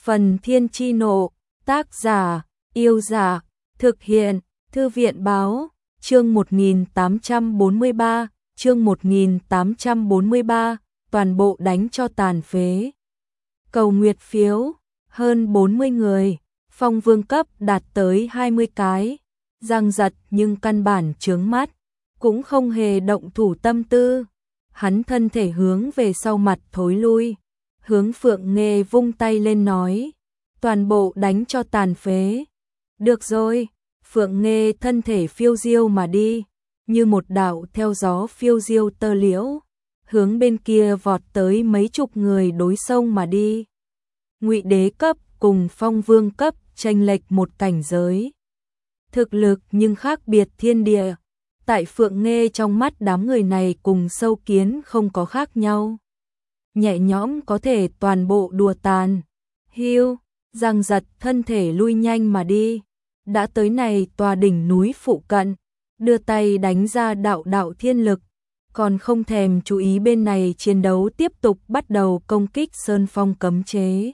Phần Thiên Chi Nộ, tác giả, Yêu Giả, thực hiện, Thư viện Báo, chương 1843, chương 1843, toàn bộ đánh cho tàn phế. Cầu nguyệt phiếu, hơn 40 người, phong vương cấp đạt tới 20 cái, giằng giật nhưng căn bản chướng mắt, cũng không hề động thủ tâm tư. Hắn thân thể hướng về sau mặt thối lui, hướng Phượng Nghê vung tay lên nói, toàn bộ đánh cho tàn phế. Được rồi, Phượng Nghê thân thể phiêu diêu mà đi, như một đạo theo gió phiêu diêu tơ liễu, hướng bên kia vọt tới mấy chục người đối sông mà đi. Ngụy đế cấp cùng phong vương cấp chênh lệch một cảnh giới. Thực lực nhưng khác biệt thiên địa, tại Phượng Nghê trong mắt đám người này cùng sâu kiến không có khác nhau. Nhẹ nhõm có thể toàn bộ đùa tàn. Hiu, giằng giật thân thể lui nhanh mà đi. Đã tới này tòa đỉnh núi phụ cận, đưa tay đánh ra đạo đạo thiên lực, còn không thèm chú ý bên này chiến đấu tiếp tục bắt đầu công kích sơn phong cấm chế.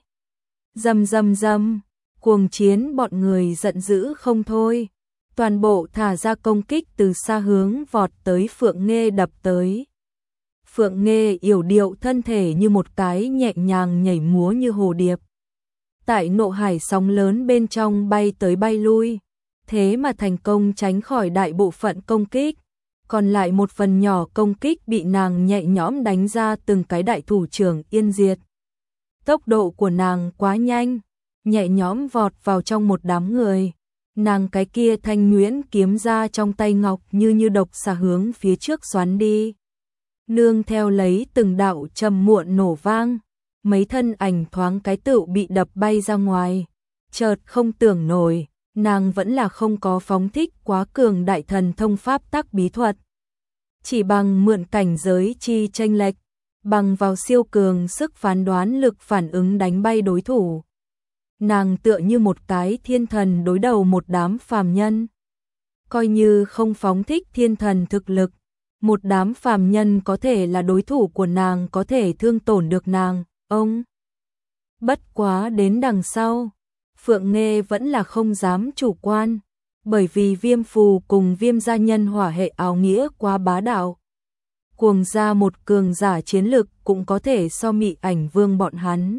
Rầm rầm rầm, cuồng chiến bọn người giận dữ không thôi, toàn bộ thả ra công kích từ xa hướng vọt tới Phượng Nghê đập tới. Phượng Nghê yểu điệu thân thể như một cái nhẹ nhàng nhảy múa như hồ điệp. Tại nộ hải sóng lớn bên trong bay tới bay lui, thế mà thành công tránh khỏi đại bộ phận công kích, còn lại một phần nhỏ công kích bị nàng nhẹ nhõm đánh ra từng cái đại thủ trưởng yên diệt. Tốc độ của nàng quá nhanh, nhẹ nhõm vọt vào trong một đám người. Nàng cái kia thanh nhuyễn kiếm ra trong tay ngọc như độc xà hướng phía trước xoắn đi. Nương theo lấy từng đạo trầm muộn nổ vang, mấy thân ảnh thoáng cái tựu bị đập bay ra ngoài. Chợt không tưởng nổi, nàng vẫn là không có phóng thích quá cường đại thần thông pháp tắc bí thuật. Chỉ bằng mượn cảnh giới chi chênh lệch, bằng vào siêu cường sức phán đoán lực phản ứng đánh bay đối thủ. Nàng tựa như một cái thiên thần đối đầu một đám phàm nhân. Coi như không phóng thích thiên thần thực lực, một đám phàm nhân có thể là đối thủ của nàng, có thể thương tổn được nàng. Ông bất quá đến đằng sau, Phượng Nghê vẫn là không dám chủ quan, bởi vì Viêm Phù cùng Viêm gia nhân hỏa hệ áo nghĩa quá bá đạo. Cuồng ra một cường giả chiến lực cũng có thể so Mị Ảnh Vương bọn hắn.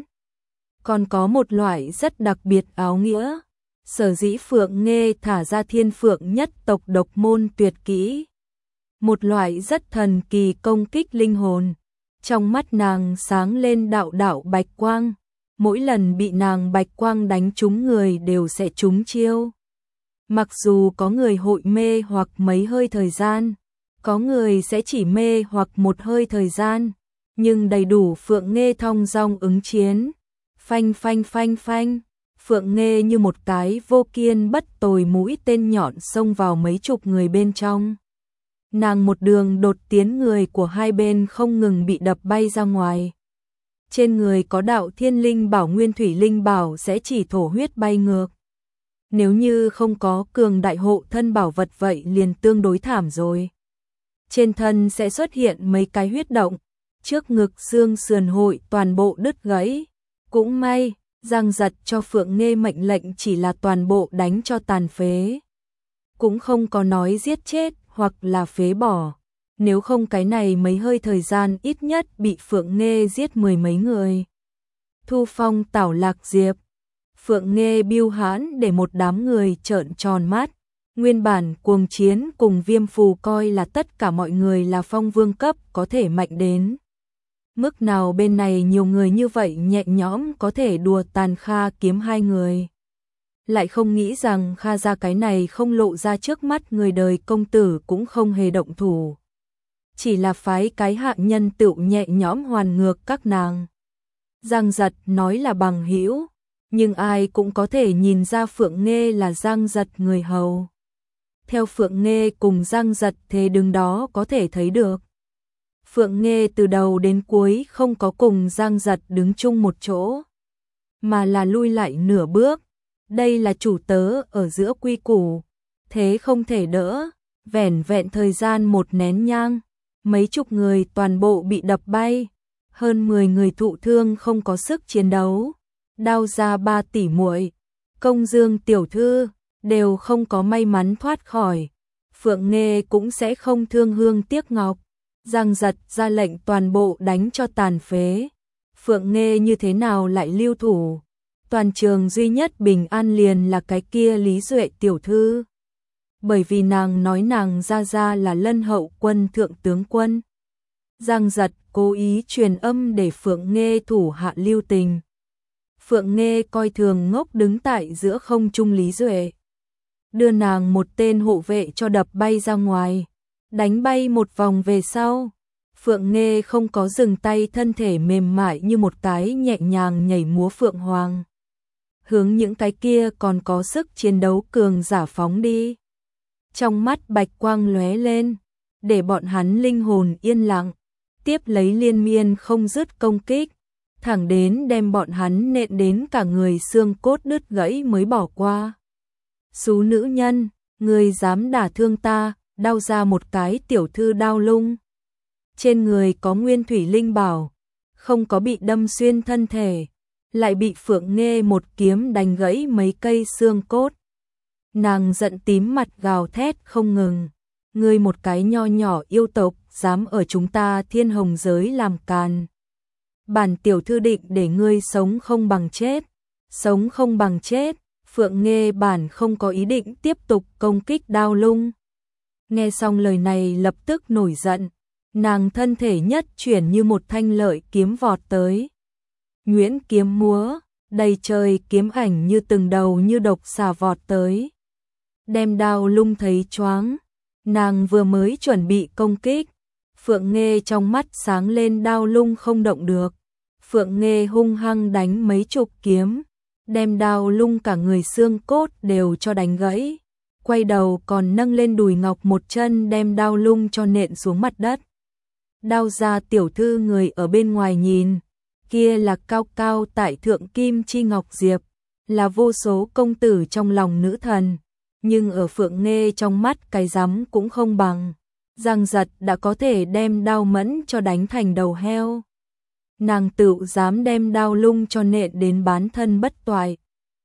Còn có một loại rất đặc biệt áo nghĩa, sở dĩ Phượng Nghê thả ra Thiên Phượng nhất tộc độc môn tuyệt kỹ. Một loại rất thần kỳ công kích linh hồn. Trong mắt nàng sáng lên đạo đạo bạch quang, mỗi lần bị nàng bạch quang đánh trúng người đều sẽ trúng chiêu. Mặc dù có người hội mê hoặc mấy hơi thời gian, có người sẽ chỉ mê hoặc một hơi thời gian, nhưng đầy đủ Phượng Nghê thong dong ứng chiến. Phanh phanh phanh phanh, Phượng Nghê như một cái vô kiên bất tồi mũi tên nhọn xông vào mấy chục người bên trong. Nàng một đường đột tiến, người của hai bên không ngừng bị đập bay ra ngoài. Trên người có đạo thiên linh bảo nguyên thủy linh bảo sẽ chỉ thổ huyết bay ngược. Nếu như không có cường đại hộ thân bảo vật vậy liền tương đối thảm rồi. Trên thân sẽ xuất hiện mấy cái huyết động, trước ngực xương sườn hội toàn bộ đứt gãy. Cũng may, giằng giật cho Phượng Nghê mệnh lệnh chỉ là toàn bộ đánh cho tàn phế. Cũng không có nói giết chết hoặc là phế bỏ. Nếu không cái này mấy hơi thời gian ít nhất bị Phượng Nghê giết mười mấy người. Thu phong tảo lạc diệp. Phượng Nghê biêu hãn để một đám người trợn tròn mắt. Nguyên bản cuồng chiến cùng Viêm Phù coi là tất cả mọi người là phong vương cấp có thể mạnh đến mức nào, bên này nhiều người như vậy nhẹ nhõm có thể đùa tàn Kha kiếm hai người. Lại không nghĩ rằng Kha gia cái này không lộ ra trước mắt người đời công tử cũng không hề động thủ. Chỉ là phái cái hạ nhân tựu nhẹ nhõm hoàn ngược các nàng. Giang giật nói là bằng hữu, nhưng ai cũng có thể nhìn ra Phượng Nghê là Giang giật người hầu. Theo Phượng Nghê cùng Giang giật thế đứng đó có thể thấy được. Phượng Nghê từ đầu đến cuối không có cùng Giang giật đứng chung một chỗ, mà là lui lại nửa bước. Đây là chủ tớ ở giữa quy củ, thế không thể đỡ. Vẻn vẹn thời gian một nén nhang, mấy chục người toàn bộ bị đập bay, hơn 10 người thụ thương không có sức chiến đấu. Đao gia ba tỷ muội, Công Dương tiểu thư đều không có may mắn thoát khỏi. Phượng Nghê cũng sẽ không thương hương tiếc ngọc. Giang Giật ra lệnh toàn bộ đánh cho tàn phế. Phượng Nghê như thế nào lại lưu thủ? Toàn trường duy nhất bình an liền là cái kia Lý Duệ tiểu thư. Bởi vì nàng nói nàng ra là Lân Hậu quân thượng tướng quân. Giang Giật cố ý truyền âm để Phượng Nghê thủ hạ lưu tình. Phượng Nghê coi thường ngốc đứng tại giữa không trung Lý Duệ. Đưa nàng một tên hộ vệ cho đập bay ra ngoài. Đánh bay một vòng về sau. Phượng Nghê không có dừng tay, thân thể mềm mại như một cái nhẹ nhàng nhảy múa phượng hoàng. Hướng những cái kia còn có sức chiến đấu cường giả phóng đi. Trong mắt bạch quang lóe lên, để bọn hắn linh hồn yên lặng, tiếp lấy liên miên không dứt công kích, thẳng đến đem bọn hắn nện đến cả người xương cốt đứt gãy mới bỏ qua. Xú nữ nhân, ngươi dám đả thương ta, đao ra một cái tiểu thư Đao Lung. Trên người có nguyên thủy linh bảo, không có bị đâm xuyên thân thể, lại bị Phượng Nghê một kiếm đánh gãy mấy cây xương cốt. Nàng giận tím mặt gào thét không ngừng. Ngươi một cái nho nhỏ yêu tộc, dám ở chúng ta Thiên Hồng giới làm càn. Bản tiểu thư định để ngươi sống không bằng chết. Sống không bằng chết. Phượng Nghê bản không có ý định tiếp tục công kích Đao Lung. Nghe xong lời này lập tức nổi giận. Nàng thân thể nhất chuyển như một thanh lợi kiếm vọt tới. Nguyễn kiếm múa, đầy trời kiếm ảnh như từng đầu như độc xà vọt tới. Đem Đao Lung thấy choáng. Nàng vừa mới chuẩn bị công kích. Phượng Nghê trong mắt sáng lên, Đao Lung không động được. Phượng Nghê hung hăng đánh mấy chục kiếm. Đem Đao Lung cả người xương cốt đều cho đánh gãy. Quay đầu còn nâng lên đùi ngọc một chân đem Đao Lung cho nện xuống mặt đất. Đao gia tiểu thư người ở bên ngoài nhìn. Kia là cao cao tại thượng Kim Chi Ngọc Diệp. Là vô số công tử trong lòng nữ thần. Nhưng ở Phượng Nghê trong mắt cái rắm cũng không bằng. Giang Giật đã có thể đem Đao Mẫn cho đánh thành đầu heo. Nàng tự dám đem Đao Lung cho nện đến bán thân bất toại.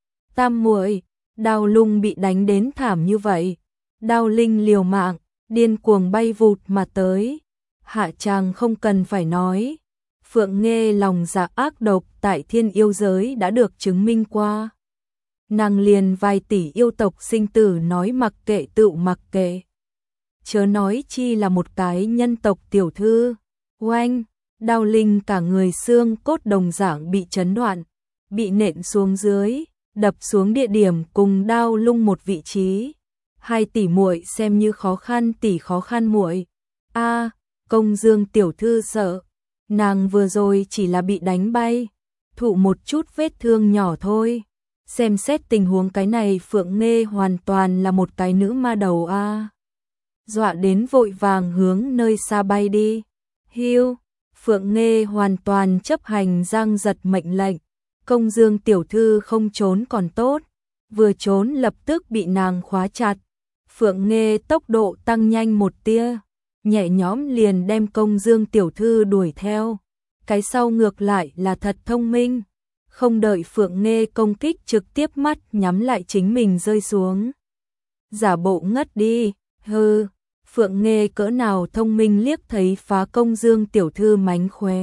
Tam muội, Đao Lung bị đánh đến thảm như vậy. Đao Linh liều mạng, điên cuồng bay vụt mà tới. Hạ tràng không cần phải nói. Phượng Nghê lòng dạ ác độc tại Thiên Yêu giới đã được chứng minh qua. Nàng liền vài tỷ yêu tộc sinh tử nói mặc kệ tự mặc kệ. Chớ nói chi là một cái nhân tộc tiểu thư. Oanh, Đao Linh cả người xương cốt đồng dạng bị chấn đoạn, bị nện xuống dưới, đập xuống địa điểm cùng Đao Lung một vị trí. 2 tỷ muội xem như khó khăn tỷ khó khăn muội. A, Công Dương tiểu thư sợ, nàng vừa rồi chỉ là bị đánh bay, thụ một chút vết thương nhỏ thôi. Xem xét tình huống cái này Phượng Nghê hoàn toàn là một cái nữ ma đầu a. Dọa đến vội vàng hướng nơi xa bay đi. Hiu, Phượng Nghê hoàn toàn chấp hành Giang Giật mệnh lệnh. Công Dương tiểu thư không trốn còn tốt, vừa trốn lập tức bị nàng khóa chặt. Phượng Nghê tốc độ tăng nhanh một tia, nhẹ nhõm liền đem Công Dương tiểu thư đuổi theo. Cái sau ngược lại là thật thông minh, không đợi Phượng Nghê công kích trực tiếp mắt nhắm lại chính mình rơi xuống. Giả bộ ngất đi, hừ. Phượng Nghê cỡ nào thông minh liếc thấy phá Công Dương tiểu thư mánh khóe.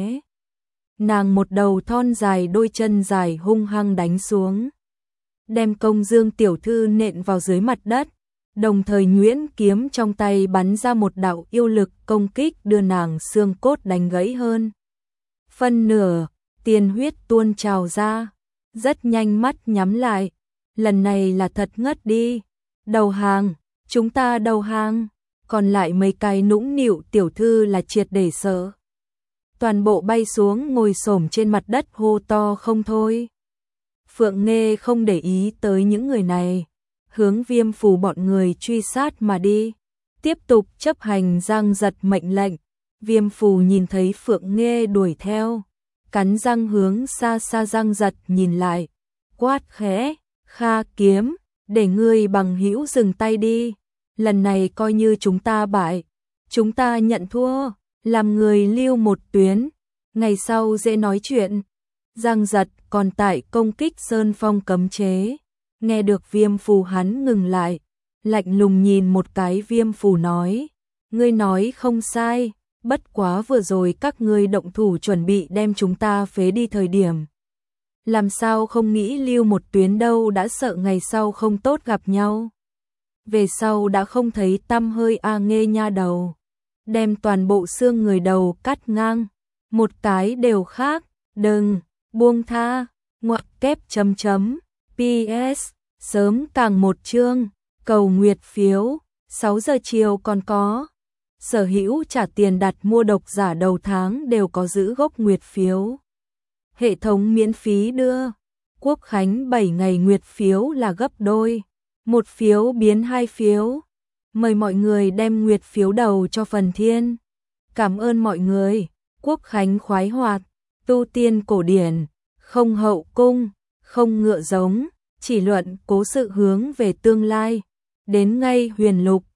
Nàng một đầu thon dài đôi chân dài hung hăng đánh xuống. Đem Công Dương tiểu thư nện vào dưới mặt đất. Đồng thời nhuyễn kiếm trong tay bắn ra một đạo yêu lực công kích đưa nàng xương cốt đánh gãy hơn. Phân nửa, tiên huyết tuôn trào ra. Rất nhanh mắt nhắm lại. Lần này là thật ngất đi. Đầu hàng, chúng ta đầu hàng. Còn lại mấy cái nũng nịu tiểu thư là triệt để sợ. Toàn bộ bay xuống ngồi xổm trên mặt đất hô to không thôi. Phượng Nghê không để ý tới những người này, hướng Viêm Phù bọn người truy sát mà đi, tiếp tục chấp hành Giang Giật mệnh lệnh. Viêm Phù nhìn thấy Phượng Nghê đuổi theo, cắn răng hướng xa xa Giang Giật nhìn lại, quát khẽ, Kha Kiếm, để ngươi bằng hữu dừng tay đi. Lần này coi như chúng ta bại, chúng ta nhận thua, làm người lưu một tuyến, ngày sau dễ nói chuyện. Giang Giật còn tại công kích Sơn Phong cấm chế. Nghe được Viêm Phù hắn ngừng lại, lạnh lùng nhìn một cái Viêm Phù nói, ngươi nói không sai, bất quá vừa rồi các ngươi động thủ chuẩn bị đem chúng ta phế đi thời điểm. Làm sao không nghĩ lưu một tuyến đâu, đã sợ ngày sau không tốt gặp nhau. Về sau đã không thấy tăm hơi Nghê nha đầu. Đem toàn bộ xương người đầu cắt ngang, một cái đều khác, đừng, buông tha, ngoặc kép chấm chấm, PS, sớm càng một chương, cầu nguyệt phiếu, 6 giờ chiều còn có. Sở hữu trả tiền đặt mua độc giả đầu tháng đều có giữ gốc nguyệt phiếu. Hệ thống miễn phí đưa, Quốc khánh 7 ngày nguyệt phiếu là gấp đôi, một phiếu biến 2 phiếu. Mời mọi người đem nguyệt phiếu đầu cho Phần Thiên. Cảm ơn mọi người, Quốc khánh khoái hoạt, tu tiên cổ điển, không hậu cung, không ngựa giống, chỉ luận cố sự hướng về tương lai. Đến ngay huyền lục.